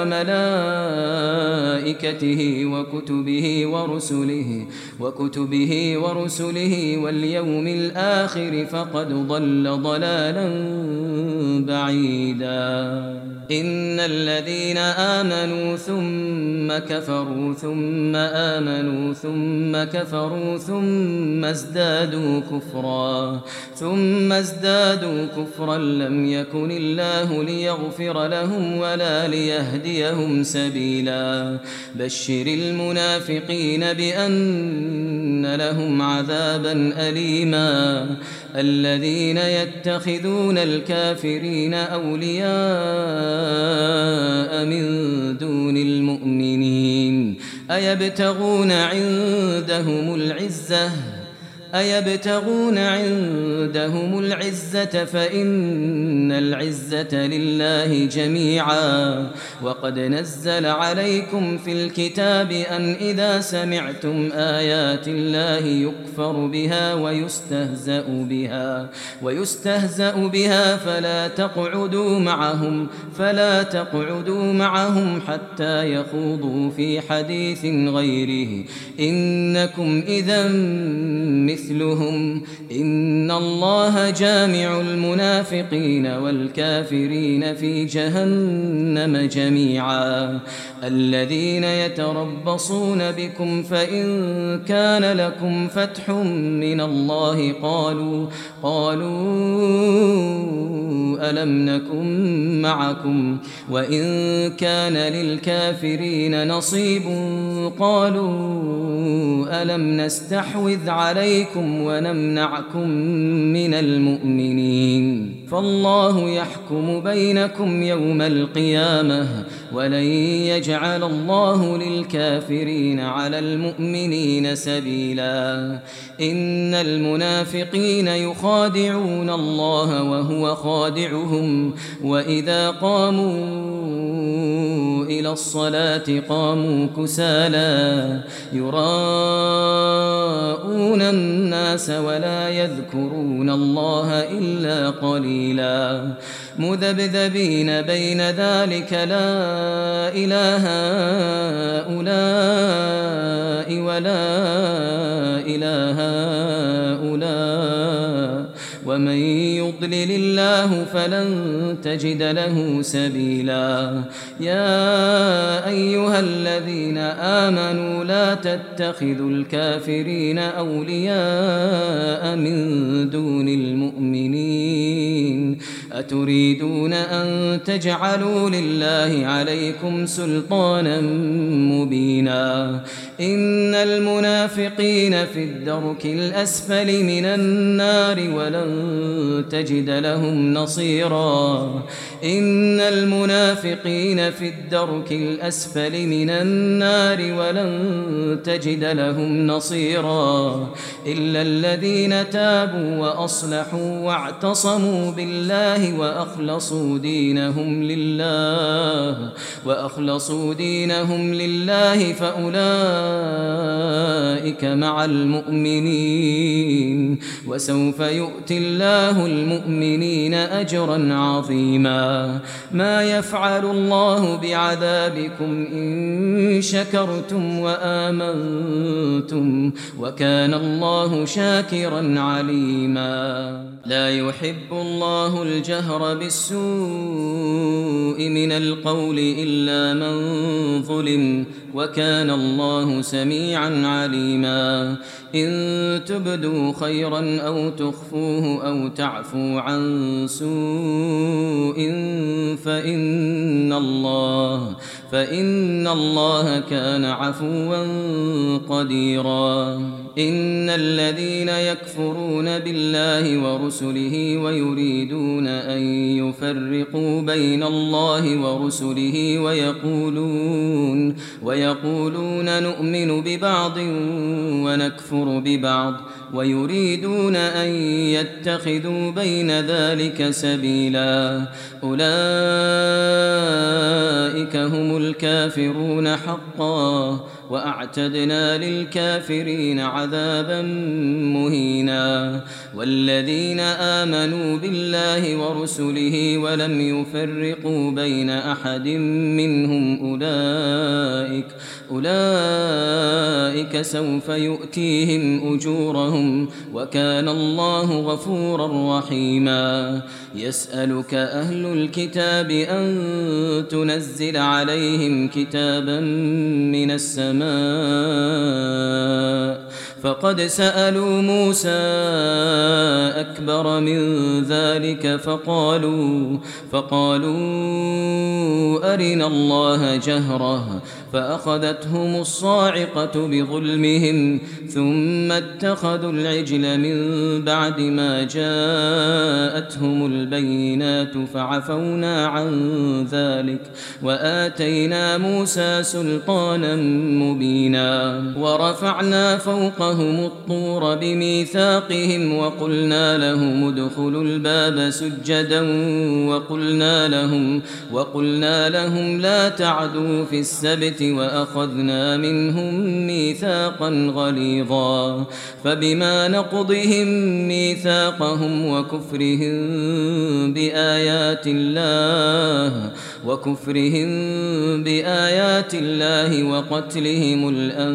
وملائكته وكتبه ورسله وكتبه ورسله واليوم الآخر فقد ضل ضلالا بعيدا إن الذين آمنوا ثم كفروا ثم آمنوا ثم كفروا ثم ازدادوا كفرا ثم ازدادوا كفرا لم يكن الله ليغفر لهم ولا ليهديهم سبيلا بشر المنافقين بأن لهم عذابا أليما الذين يتخذون الكافرين أولياء من دون المؤمنين أيبتغون عندهم العزة أيبتغون عندهم العزة فإن العزة لله جميعا وقد نزل عليكم في الكتاب أن إذا سمعتم آيات الله يكفر بها ويستهزأ بها ويستهزأ بها فلا تقعدوا معهم فلا تقعدوا معهم حتى يخوضوا في حديث غيره إنكم إذا مثلهم إن الله جامع المنافقين والكافرين في جهنم جميعا الذين يتربصون بكم فإن كان لكم فتح من الله قالوا قالوا ألم نكن معكم وإن كان للكافرين نصيب قالوا ألم نستحوذ عليكم ونمنعكم من المؤمنين فالله يحكم بينكم يوم القيامة ولن يجعل الله للكافرين على المؤمنين سبيلا إن المنافقين يخادعون الله وهو خادعهم وإذا قاموا إلى الصلاة قاموا كسالى يراءون الناس ولا يذكرون الله إلا قليلا مذبذبين بين ذلك لا إله هؤلاء ولا إله هؤلاء ومن يضلل الله فلن تجد له سبيلا يا أيها الذين آمنوا لا تتخذوا الكافرين أولياء من دون المؤمنين أتريدون أن تجعلوا لله عليكم سلطانا مبينا إن المنافقين في الدرك الأسفل من النار ولن تجد لهم نصيرا إن المنافقين في الدرك الأسفل من النار ولن تجد لهم نصيرا إلا الذين تابوا وأصلحوا واعتصموا بالله وأخلصوا دينهم لله وأخلصوا دينهم لله فأولئك مع المؤمنين وسوف يؤتي الله المؤمنين أجرا عظيما ما يفعل الله بعذابكم إن شكرتم وآمنتم وكان الله شاكرا عليما لا يحب الله الجهر بالسوء من القول إلا من ظلم وكان الله سميعا عليما إن تبدوا خيرا أو تخفوه أو تعفوا عن سوء فإن الله فإن الله كان عفوا قديرا إن الذين يكفرون بالله ورسله ويريدون أن يفرقوا بين الله ورسله ويقولون ويقولون نؤمن ببعض ونكفر ببعض ويريدون أن يتخذوا بين ذلك سبيلا أولئك هم الكافرون حقا وأعتدنا للكافرين عذابا مهينا والذين آمنوا بالله ورسله ولم يفرقوا بين أحد منهم أولئك أولئك سوف يؤتيهم أجورهم وكان الله غفورا رحيما يسألك أهل الكتاب أن تنزل عليهم كتابا من السماء فقد سألوا موسى أكبر من ذلك فقالوا فقالوا أرنا الله جهرة فأخذتهم الصاعقة بظلمهم ثم اتخذوا العجل من بعد ما جاءتهم البينات فعفونا عن ذلك وآتينا موسى سلطانا مبينا ورفعنا فوقهم الطور بميثاقهم وقلنا لهم ادخلوا الباب سجدا وقلنا لهم وقلنا لهم لا تعدوا في السبت وأخذنا منهم ميثاقا غليظا فبما نقضهم ميثاقهم وكفرهم بآيات الله وكفرهم بآيات الله وقتلهم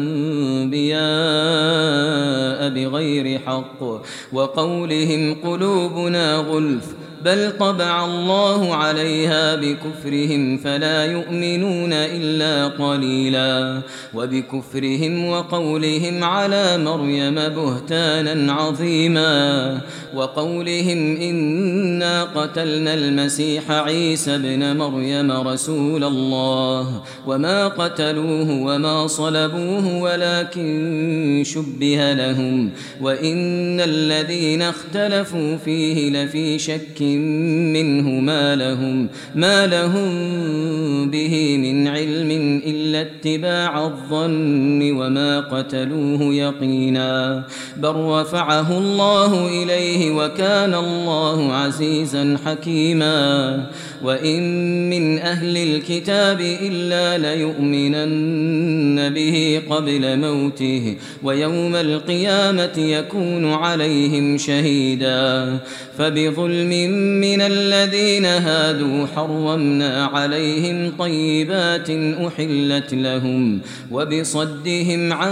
الأنبياء بغير حق وقولهم قلوبنا غلف بل طبع الله عليها بكفرهم فلا يؤمنون إلا قليلا وبكفرهم وقولهم على مريم بهتانا عظيما وقولهم إنا قتلنا المسيح عيسى ابن مريم رسول الله وما قتلوه وما صلبوه ولكن شبه لهم وإن الذين اختلفوا فيه لفي شك منه ما لهم ما لهم به من علم إلا اتباع الظن وما قتلوه يقينا بل رفعه الله إليه وكان الله عزيزا حكيما وإن من أهل الكتاب إلا ليؤمنن به قبل موته ويوم القيامة يكون عليهم شهيدا فبظلم من الذين هادوا حرمنا عليهم طيبات أحلت لهم وبصدهم عن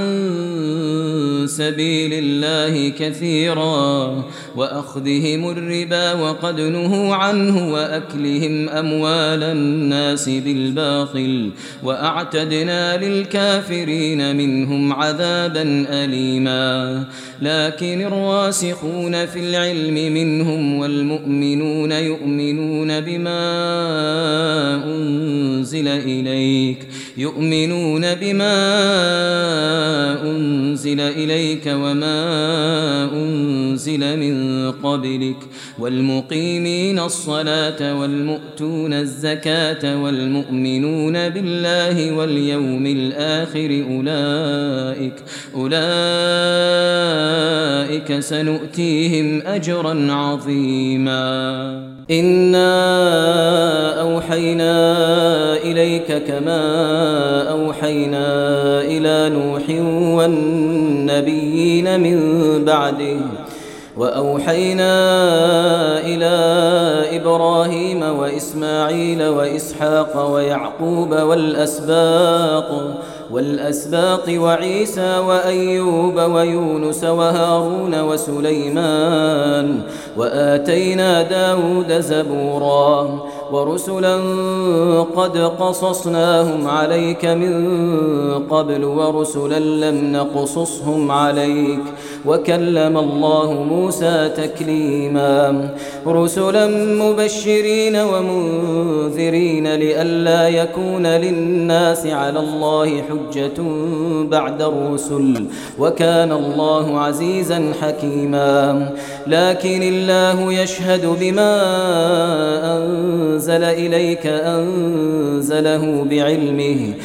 سبيل الله كثيرا وأخذهم الربا وقد نهوا عنه وأكلهم أموال الناس بالباطل وأعتدنا للكافرين منهم عذابا أليما لكن الراسخون في العلم منهم والمؤمنون يؤمنون بما أنزل إليك يؤمنون بما أنزل إليك وما أنزل من قبلك والمقيمين الصلاة والمؤتون الزكاة والمؤمنون بالله واليوم الآخر أولئك أولئك سنؤتيهم أجرا عظيما إنا أوحينا إليك كما أوحينا إلى نوح والنبيين من بعده وأوحينا إلى إبراهيم وإسماعيل وإسحاق ويعقوب والأسباط والأسباط وعيسى وأيوب ويونس وهارون وسليمان وآتينا داود زبورا ورسلا قد قصصناهم عليك من قبل ورسلا لم نقصصهم عليك وكلم الله موسى تكليما رسلا مبشرين ومنذرين لئلا يكون للناس على الله حجة بعد الرسل وكان الله عزيزا حكيما لكن الله يشهد بما أنزل إليك أنزله بعلمه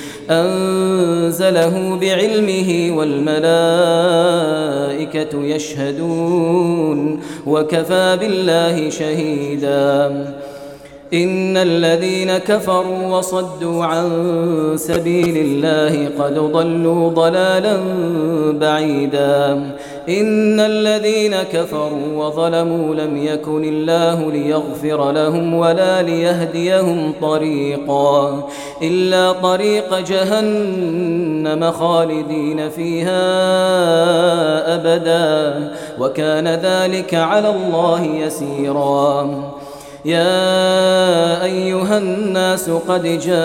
أنزله بعلمه والملائكة يشهدون وكفى بالله شهيدا إن الذين كفروا وصدوا عن سبيل الله قد ضلوا ضلالا بعيدا إن الذين كفروا وظلموا لم يكن الله ليغفر لهم ولا ليهديهم طريقا إلا طريق جهنم خالدين فيها أبدا وكان ذلك على الله يسيرا يا أيها الناس قد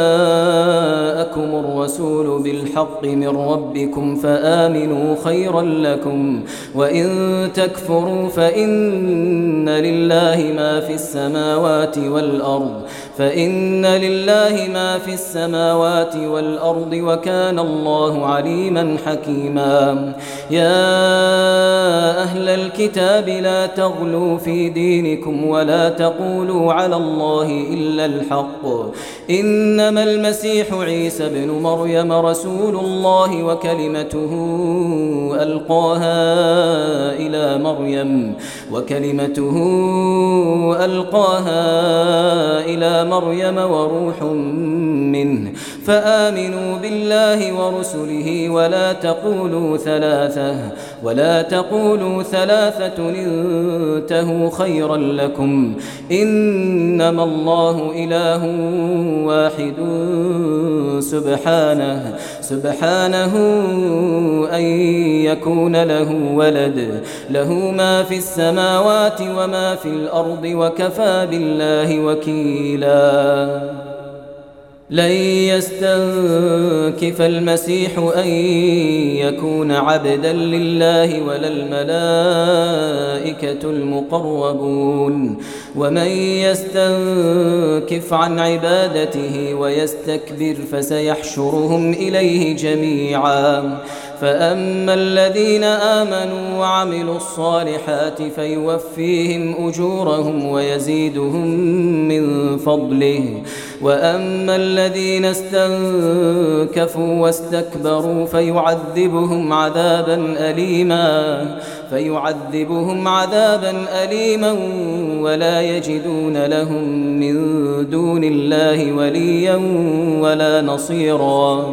جاءكم الرسول بالحق من ربكم فآمنوا خيرا لكم وإن تكفروا فإن لله ما في السماوات والأرض فإن لله ما في السماوات والأرض وكان الله عليما حكيما يا أهل الكتاب لا تغلوا في دينكم ولا تقولوا على الله إلا الحق إنما المسيح عيسى بن مريم رسول الله وكلمته ألقاها إلى مريم وكلمته ألقاها إلى مريم وروح منه فآمنوا بالله ورسله ولا تقولوا ثلاثة ولا تقولوا ثلاثة انتهوا خيرا لكم إنما الله إله واحد سبحانه سبحانه أن يكون له ولد له ما في السماوات وما في الأرض وكفى بالله وكيلا لن يستنكف المسيح أن يكون عبدا لله ولا الملائكة المقربون ومن يستنكف عن عبادته ويستكبر فسيحشرهم إليه جميعا فأما الذين آمنوا وعملوا الصالحات فيوفيهم أجورهم ويزيدهم من فضله وأما الذين استنكفوا واستكبروا فيعذبهم عذابا أليما فيعذبهم عذابا أليما ولا يجدون لهم من دون الله وليا ولا نصيرا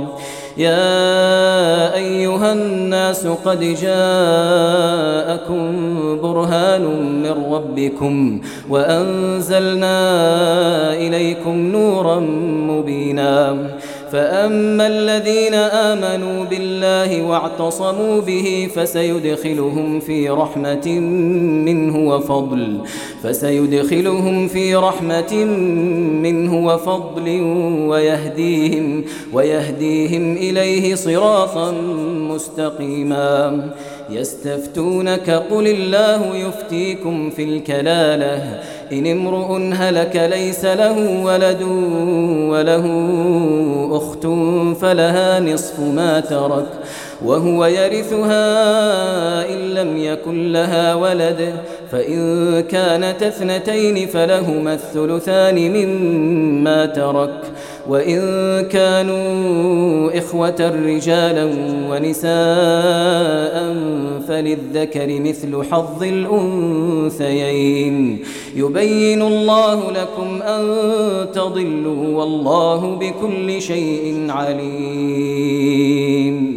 يا أيها الناس قد جاءكم برهان من ربكم وأنزلنا إليكم نورا مبينا فأما الذين آمنوا بالله واعتصموا به فسيدخلهم في رحمة منه وفضل فسيدخلهم في رحمة منه وفضل ويهديهم ويهديهم إليه صراطا مستقيما يستفتونك قل الله يفتيكم في الكلالة إن امرؤ هلك ليس له ولد وله أخت فلها نصف ما ترك وهو يرثها إن لم يكن لها ولد فإن كانت اثنتين فلهما الثلثان مما ترك وإن كانوا إخوة رجالا ونساء فللذكر مثل حظ الأنثيين يبين الله لكم أن تضلوا والله بكل شيء عليم.